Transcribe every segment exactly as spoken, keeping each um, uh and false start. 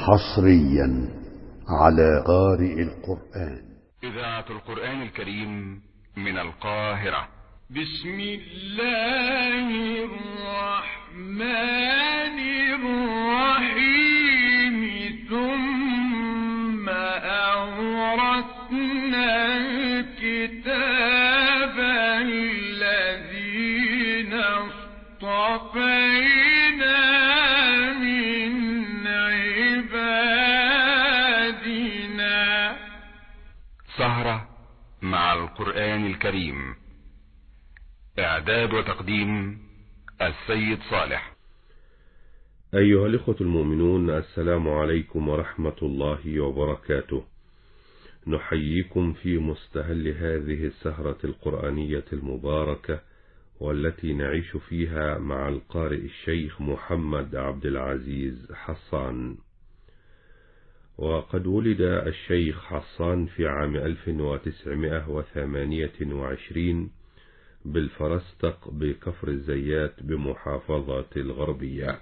حصريا على قارئ القرآن. إذاعة القرآن الكريم من القاهرة. بسم الله الرحمن الرحيم. ثم أورثنا الكتاب الذين اصطفينا من عبادنا. سهرة مع القرآن الكريم. إعداد وتقديم السيد صالح. أيها الإخوة المؤمنون، السلام عليكم ورحمة الله وبركاته. نحييكم في مستهل هذه السهرة القرآنية المباركة، والتي نعيش فيها مع القارئ الشيخ محمد عبد العزيز حصان. وقد ولد الشيخ حصان في عام ألف وتسعمائة وثمانية وعشرين بالفرستق بكفر الزيات بمحافظة الغربية.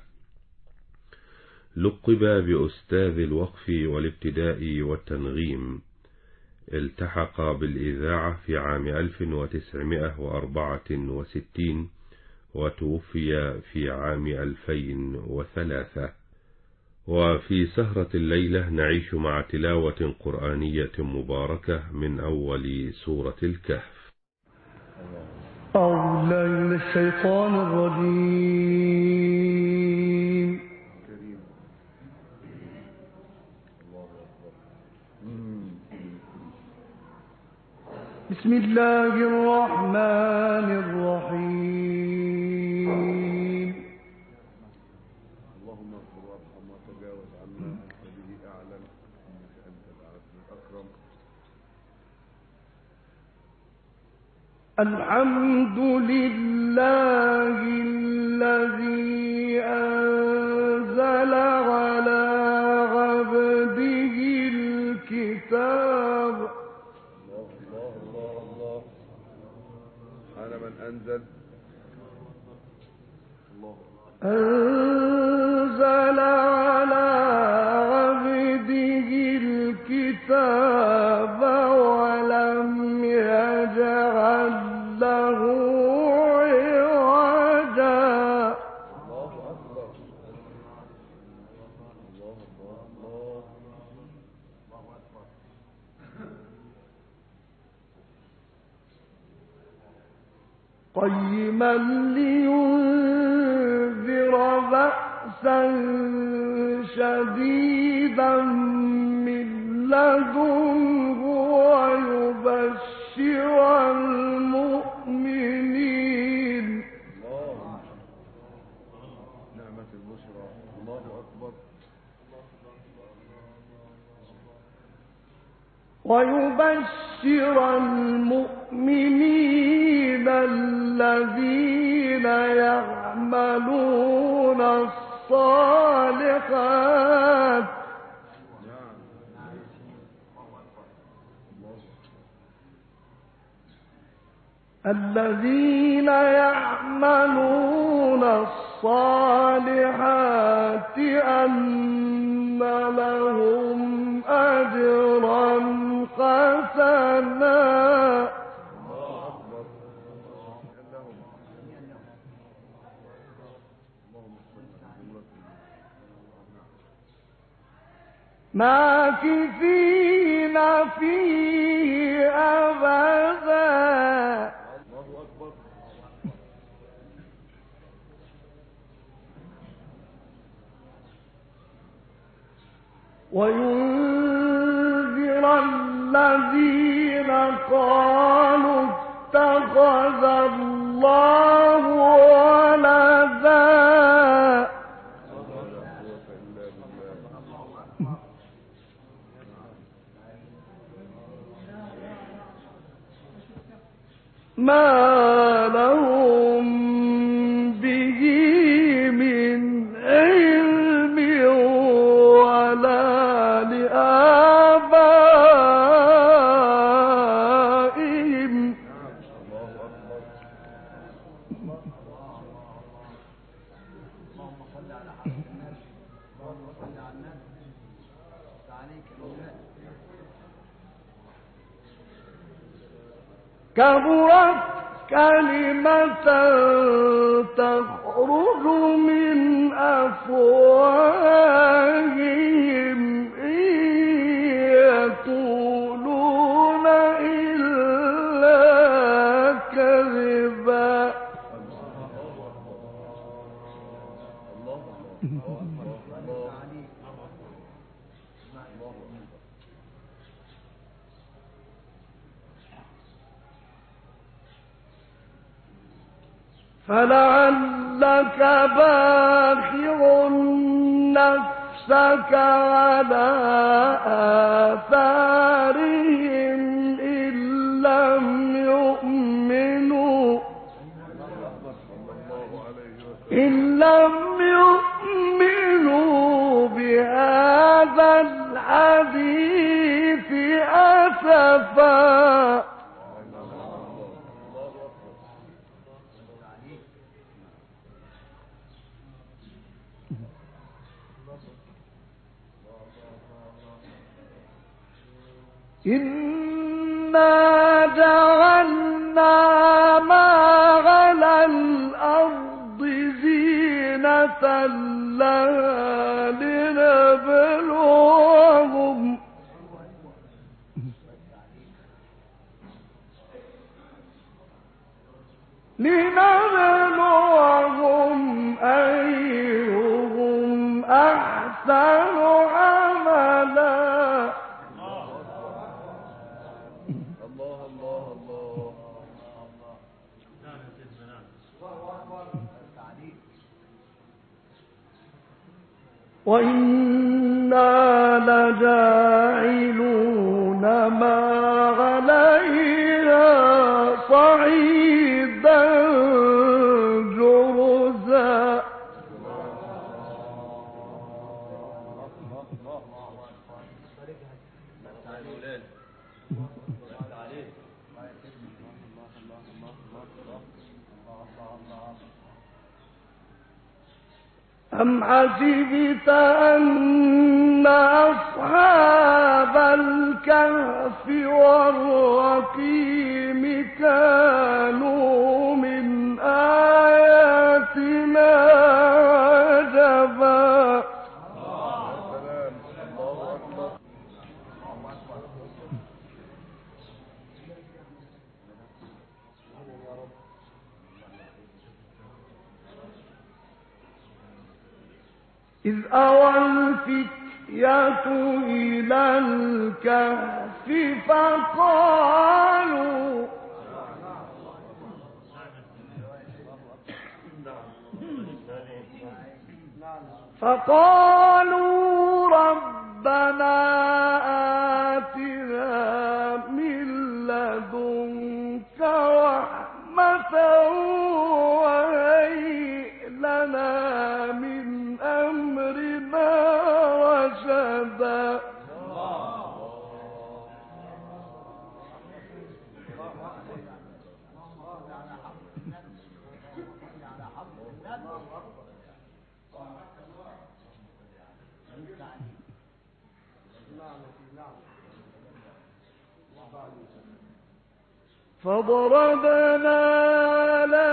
لقب بأستاذ الوقف والابتداء والتنغيم. التحق بالإذاعة في عام ألف وتسعمائة وأربعة وستين وتوفي في عام ألفين وثلاثة. وفي سهرة الليلة نعيش مع تلاوة قرآنية مباركة من أول سورة الكهف. أعوذ بالله من الشيطان الرجيم. بسم الله الرحمن الرحيم. اللهم اغفر وارحم وتجاوز عنا وبه اعلم انك انت العزيز الاكرم. الحمد لله الذي أنزل على عبده الكتاب. الله الله الله الله. سبحان من انزل. الله أنزل على عبده الكتاب ولم يجعل له عوجا. الله اكبر. الله الله الله. قيما لينذر بأسا شديدا من لدنه ويبشر المؤمنين. الله نعمة البشرى. الله اكبر. ويبشر المؤمنين الذين يعملون الصالحات الذين يعملون الصالحات أن لهم أجرا حسنا. ماكثين فيه أبدا. وينذر الذين قالوا اتخذ الله ولدا. ما لهم به من علم ولا لآبائهم. كبرت كلمة تخرج من أفواههم إن يقولون إلا كذبا. فلعلك باخع نفسك على آثارهم إن لم يؤمنوا إن لم يؤمنوا بهذا الحديث أسفا. إنا جعلنا ما على الأرض زينة لها لنبلوهم لنبلوهم أيهم أحسن عملا. وإنا لجاعلون ما عليها صعيدا جرزا. أم حسبت أن أصحاب الكهف والرقيم كانوا من آياتنا عجبا. إذ أوى الفتية إلى الكهف فقالوا فقالوا ربنا آتنا من لدنك رحمة وهيئ لنا من أمرنا رشدا. فضربنا على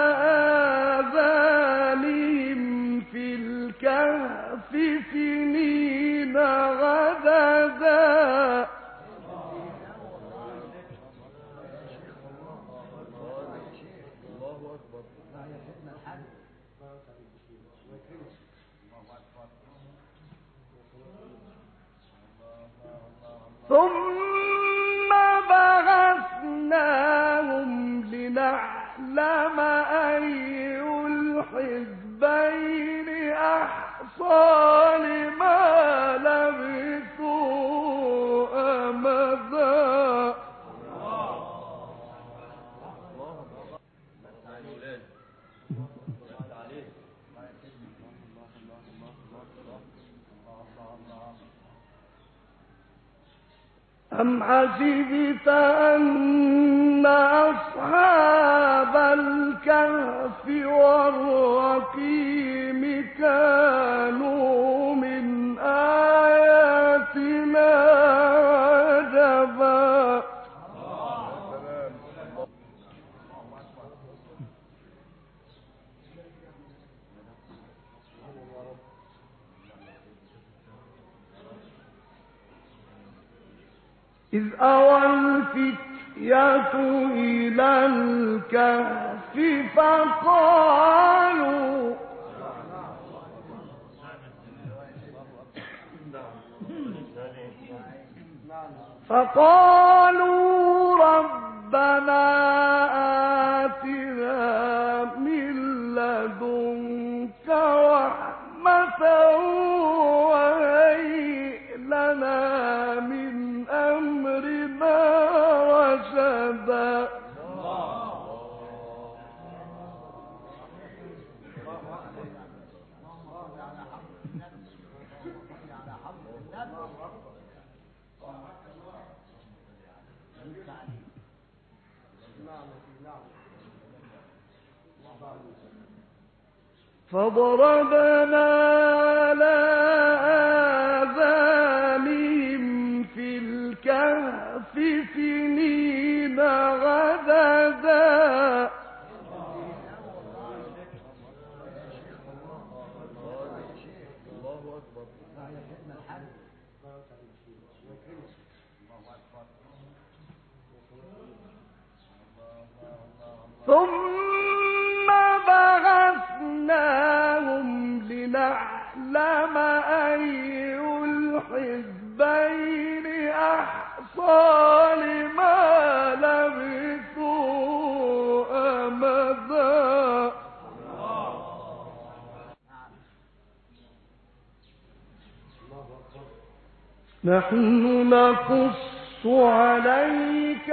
آذانهم في الكهف سنين عددا. ثم بعثناهم لنعلم أي الحزبين أحصى لما لبثوا أمدا. أم حسبت أن أصحاب الكهف والرقيم كانوا من آياتنا إذ أوى الفتية إلى الكهف فقالوا فقالوا ربنا آتنا من لدنك رحمة وهيئ لنا من أمرنا رشدا فضربنا على آذانهم في الكهف سنين عددا ثم بعثناهم لنعلم أي الحزبين أحصى لما لبثوا أمدا نحن نقص عليك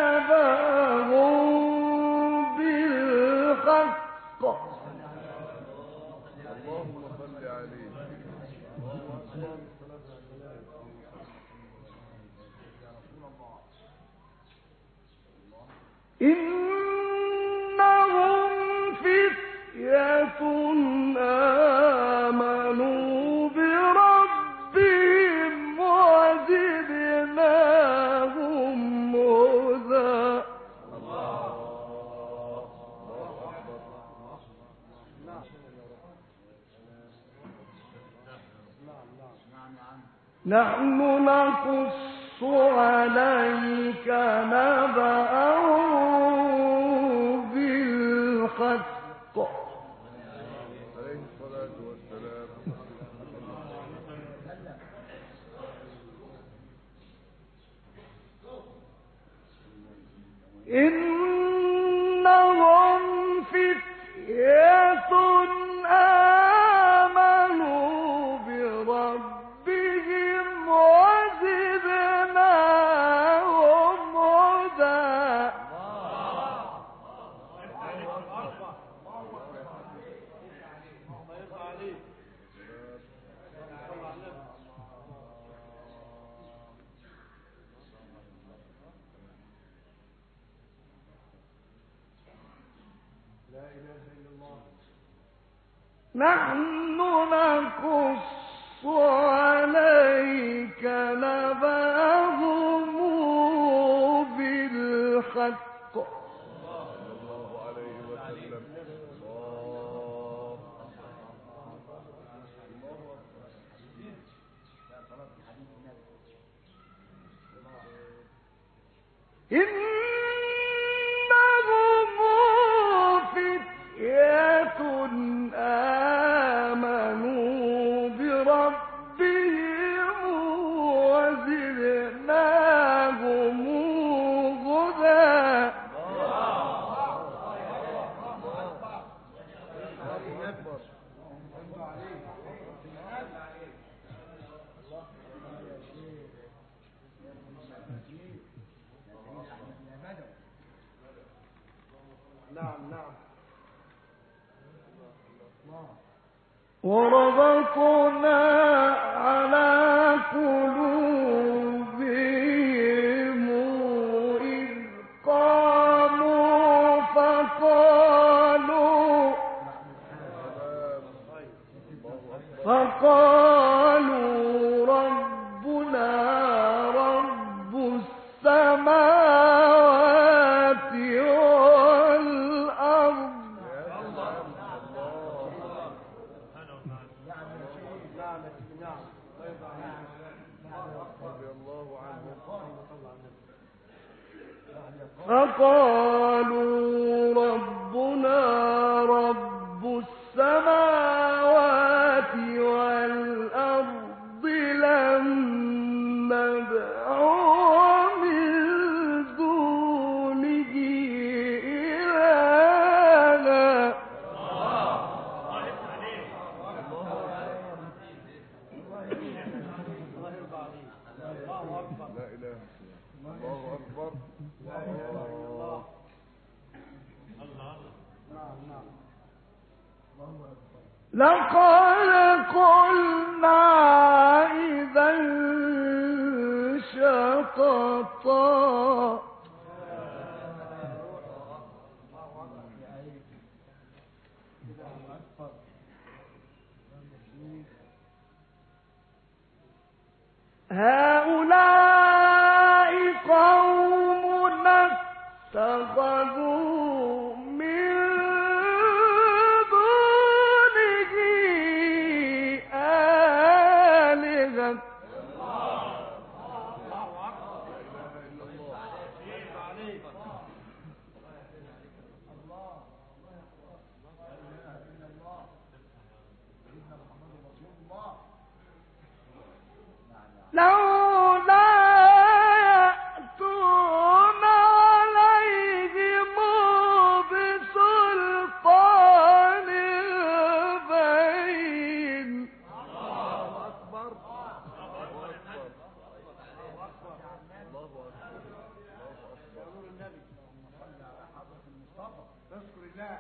نبأهم بالحق اللهم صل عليه. إنهم فتية آمنوا بربهم وزدناهم هدى نحن نقص عليك نبأهم بالحق عليه الصلاة والسلام. إنهم فتية آمنوا بربهم وزدناهم هدى نحن نقص عليك نبأهم بالحق صلى الله عليه وسلم. إنهم فتية آمنوا بربهم وزدناهم هدى وربطنا على قلوبهم إذ قاموا فقالوا فقالوا ربنا رب السماوات والأرض رضي الله عنهم. فقالوا ربنا رب السماوات والأرض لن ندعو من دونه إلها. لا إله. الله أكبر. الله. لقد قلنا إذا شططا. هؤلاء قومنا اتخذوا من دونه آلهة. لولا يأتون عليهم بسلطان بين. الله أكبر. الله أكبر. الله أكبر. النبي صلى على حضرة المصطفى. اذكر الله.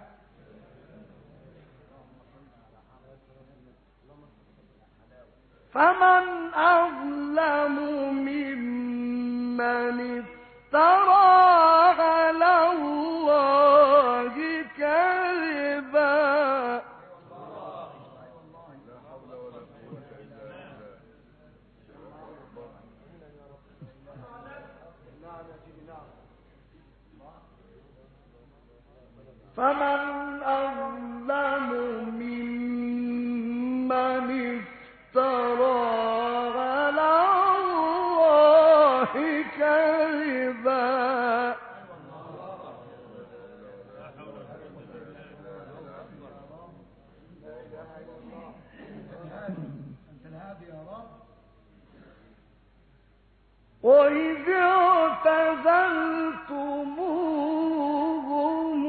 فمن أظلم ممن افترى على الله كذبا. فمن أظلم ممن افترى على الله كذبا. وإذ اعتزلتموهم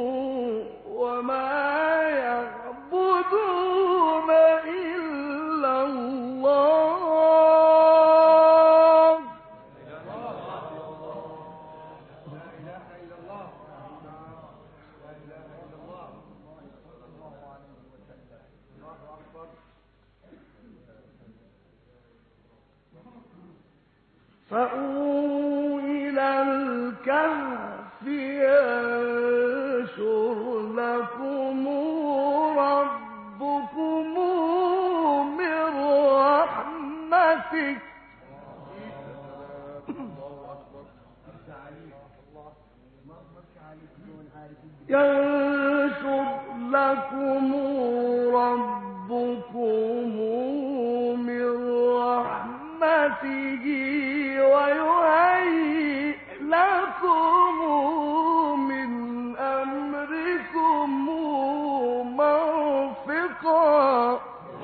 وما يعبدون إلا الله. فأووا إلى الكهف ينشر لكم ربكم من رحمته. ينشر لكم ربكم من رحمته ويهيئ لكم من أمركم مرفقا.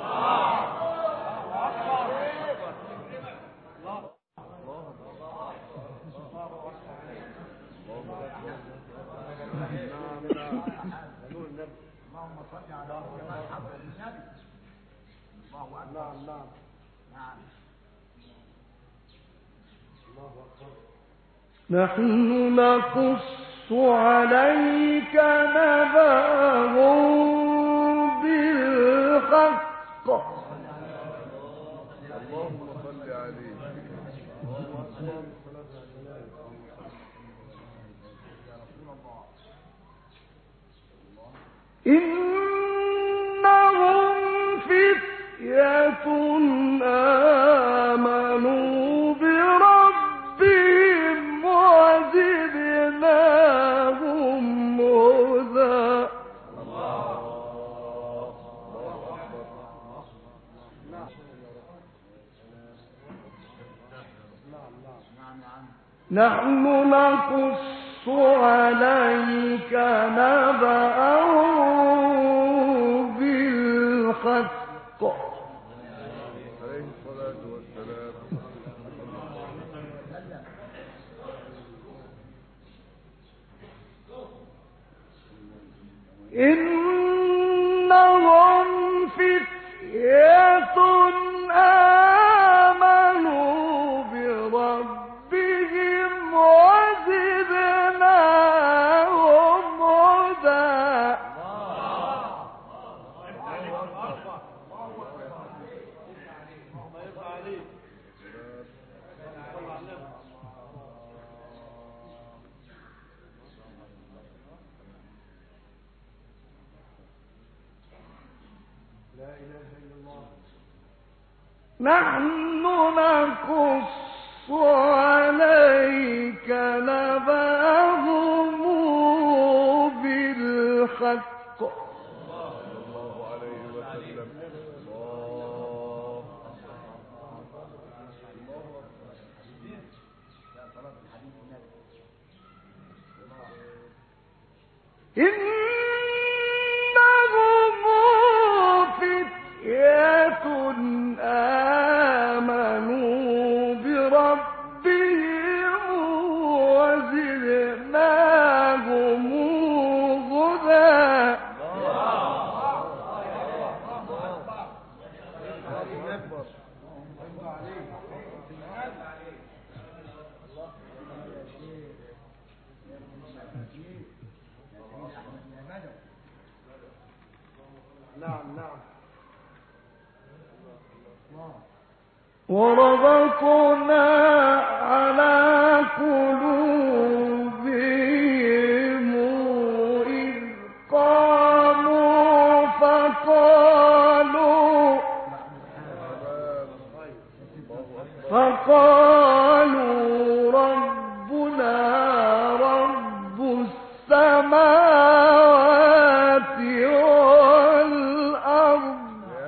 اللهم صل على محمد النبي. الله أكبر. نعم نعم. نحن نقص عليك نبأهم بالحق. اللهم صل عليه. إنهم فتية آمنوا بربهم وزدناهم هدى. نحن نقص عليك نبأهم بالحق عليه الصلاة والسلام. إنهم فتية آمنوا بربهم وزدناهم هدى. نحن نقص عليك نبأهم بالحق صلى الله عليه وسلم. إنهم فتية آمنوا بربهم وزدناهم هدى. وربطنا على قلوبهم إذ قاموا فقالوا فقالوا ربنا رب السماوات والأرض.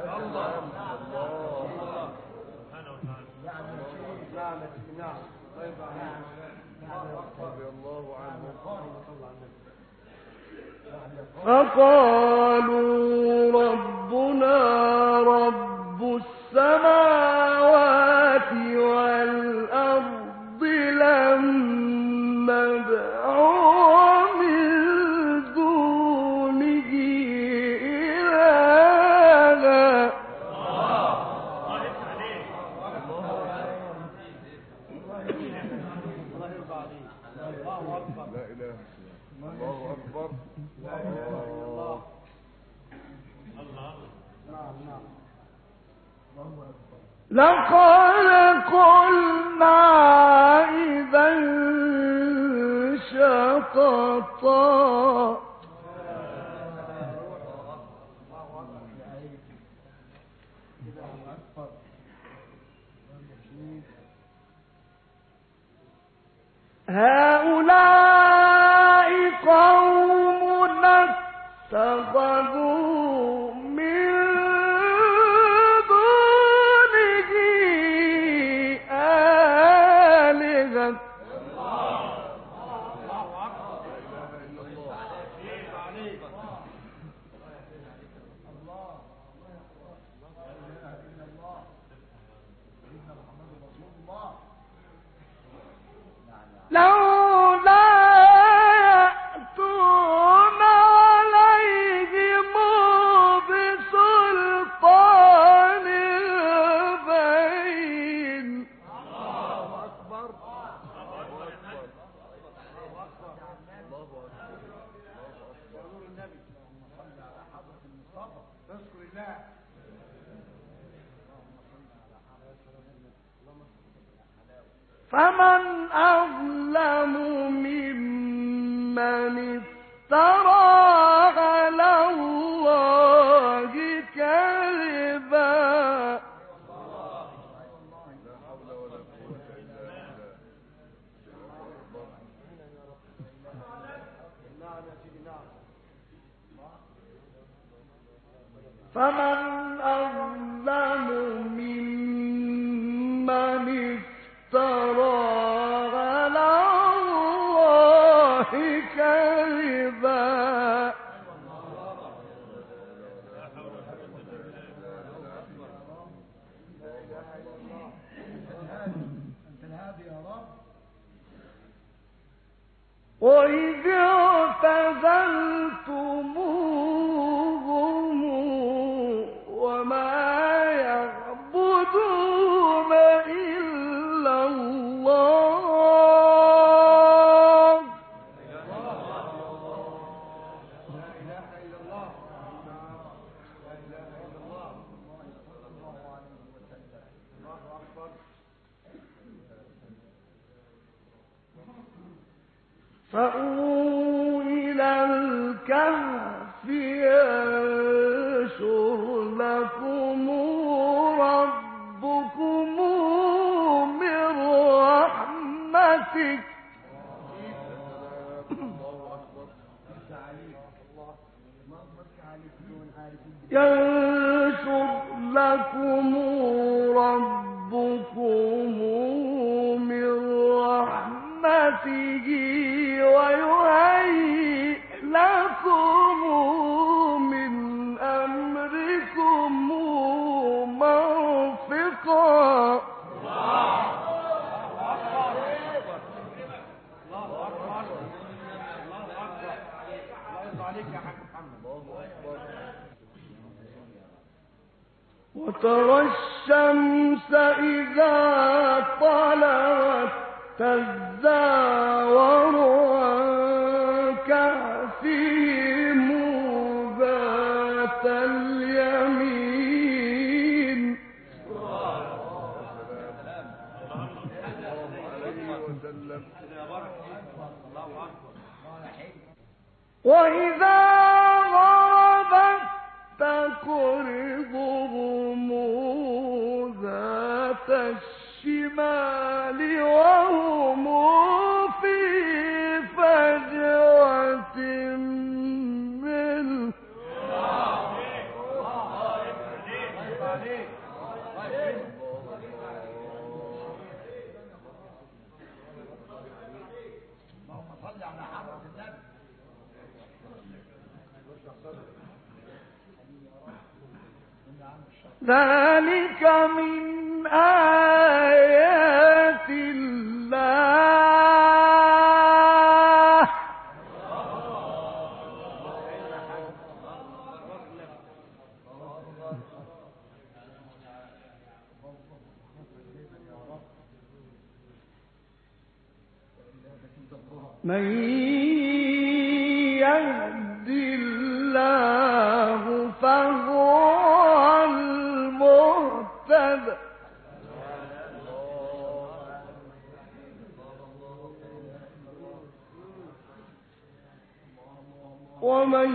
فقالوا ربنا رب السماوات والأرض لن ندعو من دونه إلها. لا إله. الله أكبر. لقد قلنا إذا شططا. هؤلاء قومنا اتخذوا من دونه آلهة. لولا يأتون عليهم بسلطان بين. الله أكبر. الله أكبر. الله أكبر. فمن أظلم ممن افترى على الله كذبا. فمن أظلم ممن افترى وإذ اعتزلتموهم وما يعبدون إلا الله فأووا إلى الكهف ينشر لكم ربكم من رحمته ينشر لكم ربكم من رحمته ويهيئ لكم من أمركم مرفقا وترى الشمس إذا طلعت تزاور عن كهفهم ذات اليمين وإذا غربت تقرضهم ذات الشمال وهم في فجوة منه ذلك من آيات الله من يهد الله فهو المهتد ومن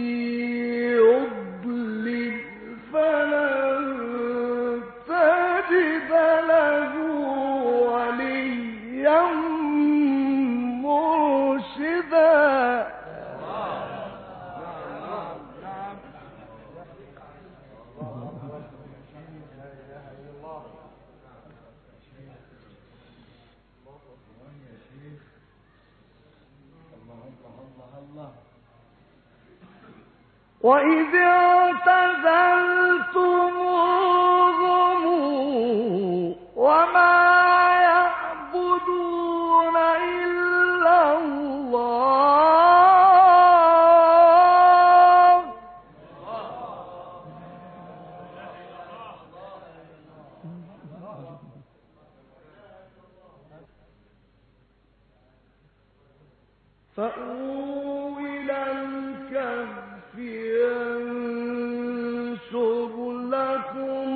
يضلل فلن تجد له وليا مرشدا وإذ اعتزلتموهم وما يعبدون إلا الله فأووا إلى الكهف ينشر لكم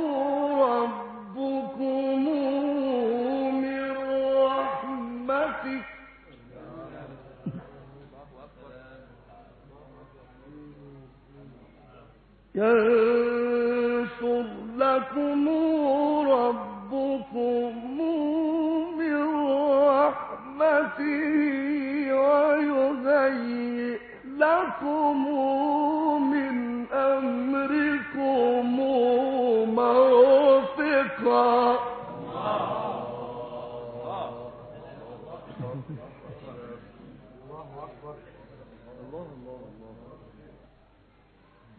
ربكم من رحمته ينشر لكم ربكم من رحمته ويهيئ لكم من أمركم مرفقا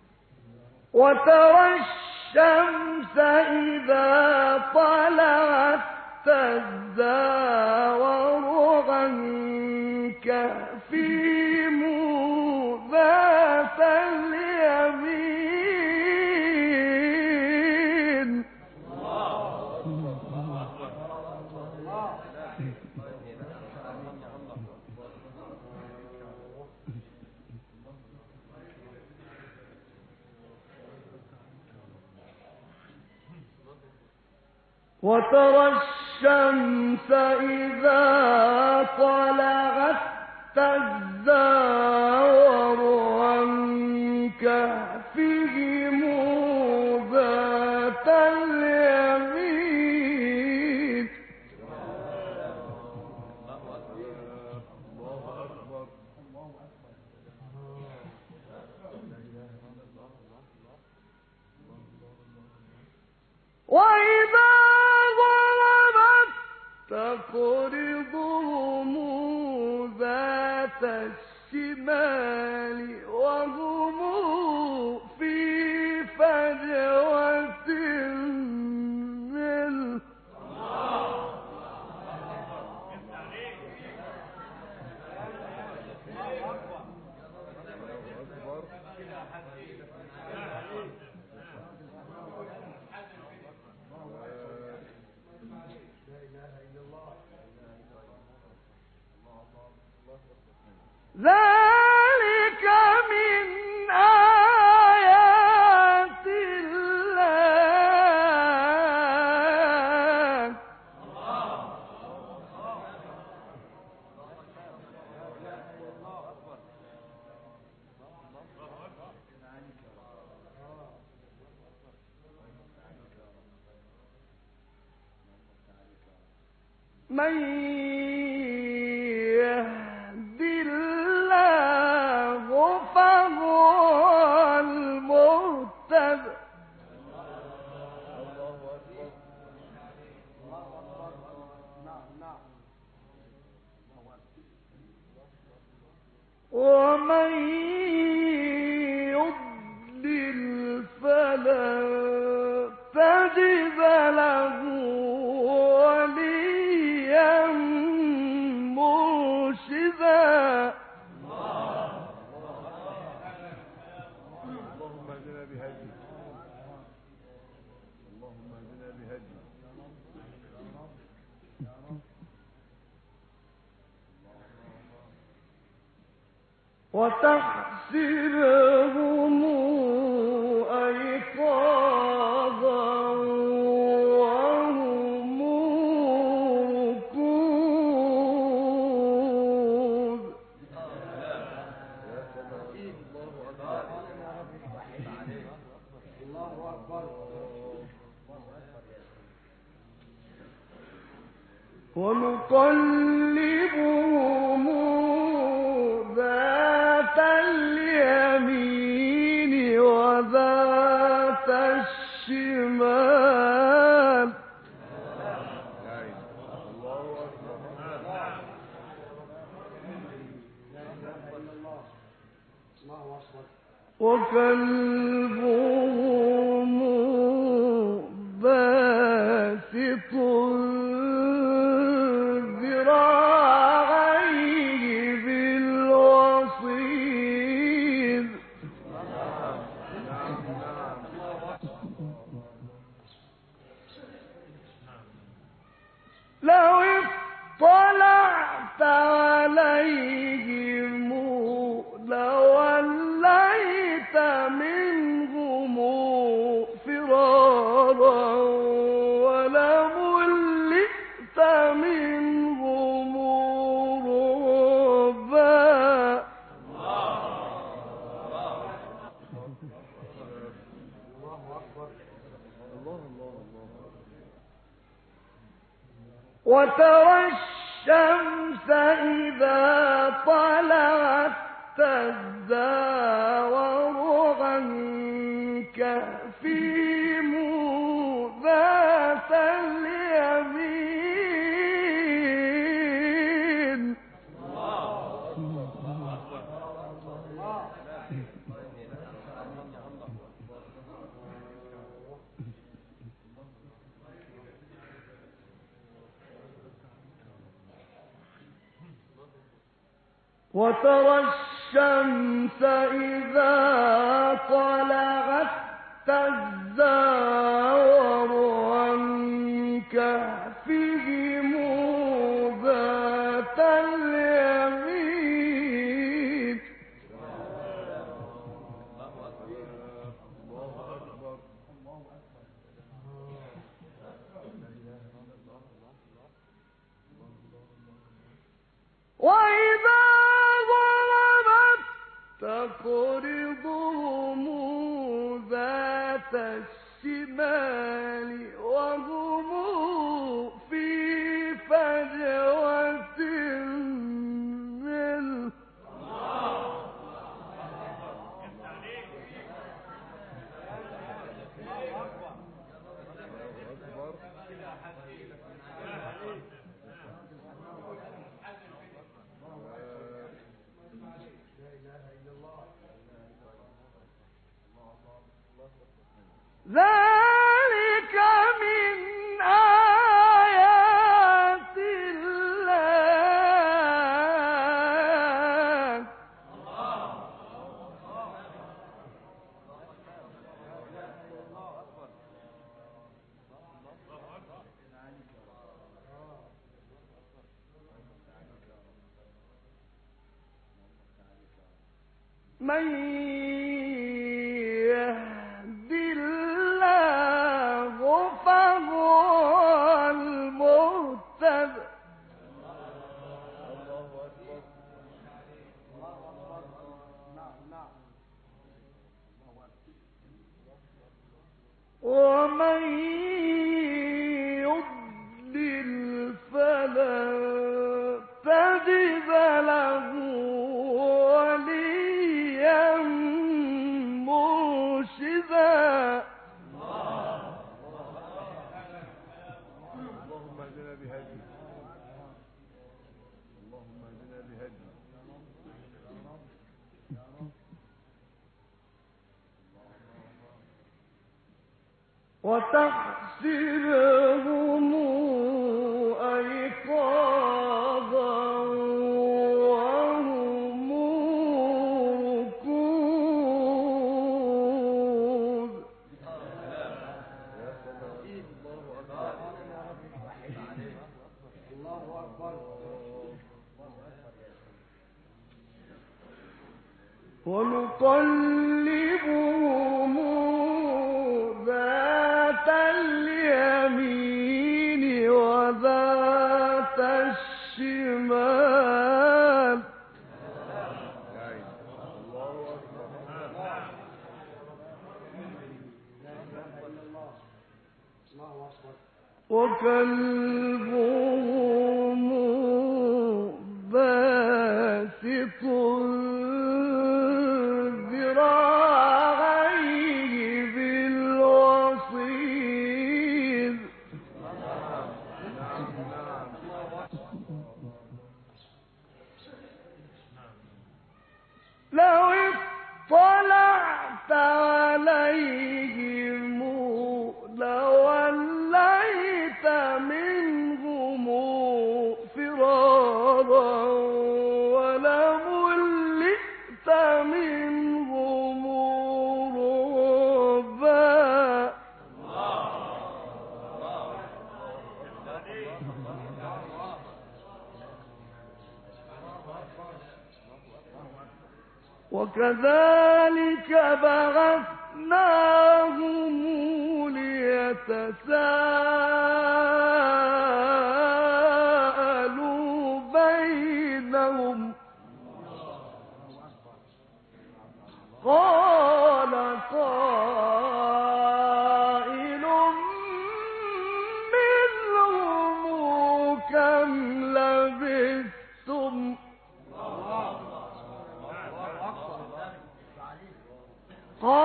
وترى الشمس إذا طلعت تزاور عن كهفهم ذات اليمين وترى الشمس إذا طلعت تزاور عن كهفهم ذات اليمين وإذا تقرضهم ذات الشمال وهم في فجوة منه ذلك من آيات الله من يهد الله فهو المهتد ومن يضلل فلا تجد له وليا مرشدا اللهم اهدنا بهديك اللهم اهدنا بهديك وتحسبهم أيقاظا وهم ركود ونقلبهم ذات اليمين وذات الشمال وكلبهم باسط ذراعيه بالوصيد لو اطلعت عليهم لوليت منهم فرارا ولملئت منهم رعبا وترى الشمس إذا طلعت تزاور عن كهفهم ذات اليمين وترى الشمس إذا طلعت تزاور عن كهفهم ذات اليمين وإذا ضربت تقرضهم ذات الشمال وهم في فجوة منه ذلك من آيات الله من يهد الله فهو المهتد ومن يضلل فلن تجد له وليا مرشدا اللهم اهدنا بهدي اللهم اهدنا بهدي وتحسبهم أيقاظا وهم ركود ونقلبهم ذات اليمين وذات الشمال وكلبهم باسط ذراعيه بالوصيد لو اطلعت عليهم لوليت منهم فرارا ولملئت منهم رعبا وكذلك بعثناهم ليتساءلوا بينهم قال قائل منهم كم لبثتم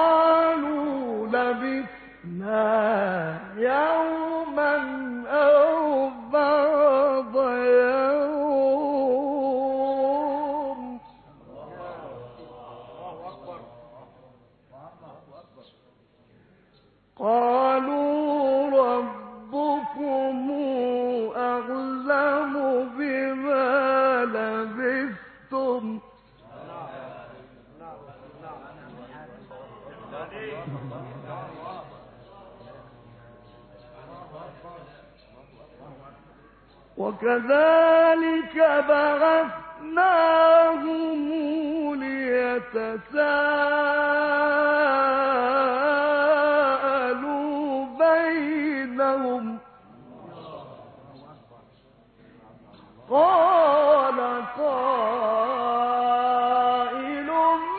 قالوا لبثنا يوما أو وكذلك بعثناهم ليتساءلوا بينهم قال قائل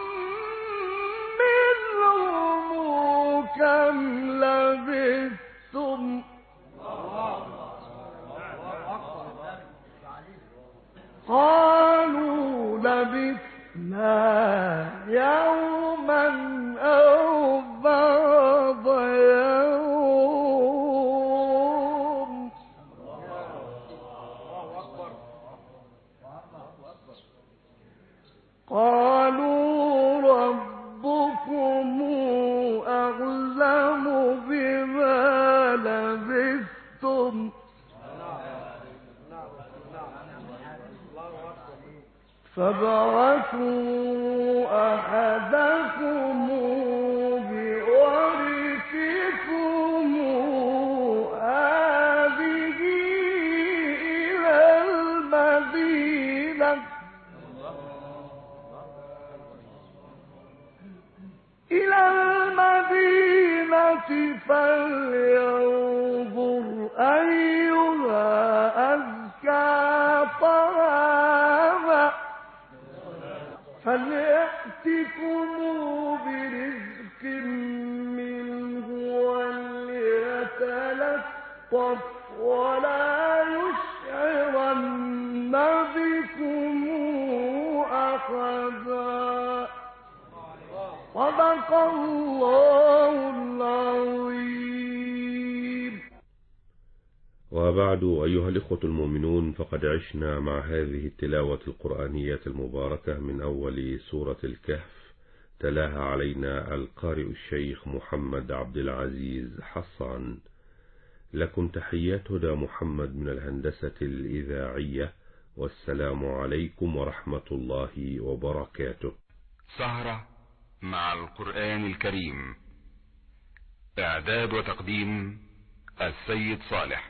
منهم كم لبثتم قالوا لبثنا يوما أو بعض يوم قالوا ربكم أعلم بما لبثتم فابعثوا أحدكم بورقكم هذه إلى المدينة إلى المدينة فلينظر أيها أزكى طعاما فليأتكم برزق منه وليتلطف ولا يشعرن بكم أحدا صدق الله العظيم. وبعد أيها الإخوة المؤمنون، فقد عشنا مع هذه التلاوة القرآنية المباركة من أول سورة الكهف، تلاها علينا القارئ الشيخ محمد عبد العزيز حصان. لكم تحيات هدى محمد من الهندسة الإذاعية، والسلام عليكم ورحمة الله وبركاته. سهرة مع القرآن الكريم، إعداد وتقديم السيد صالح.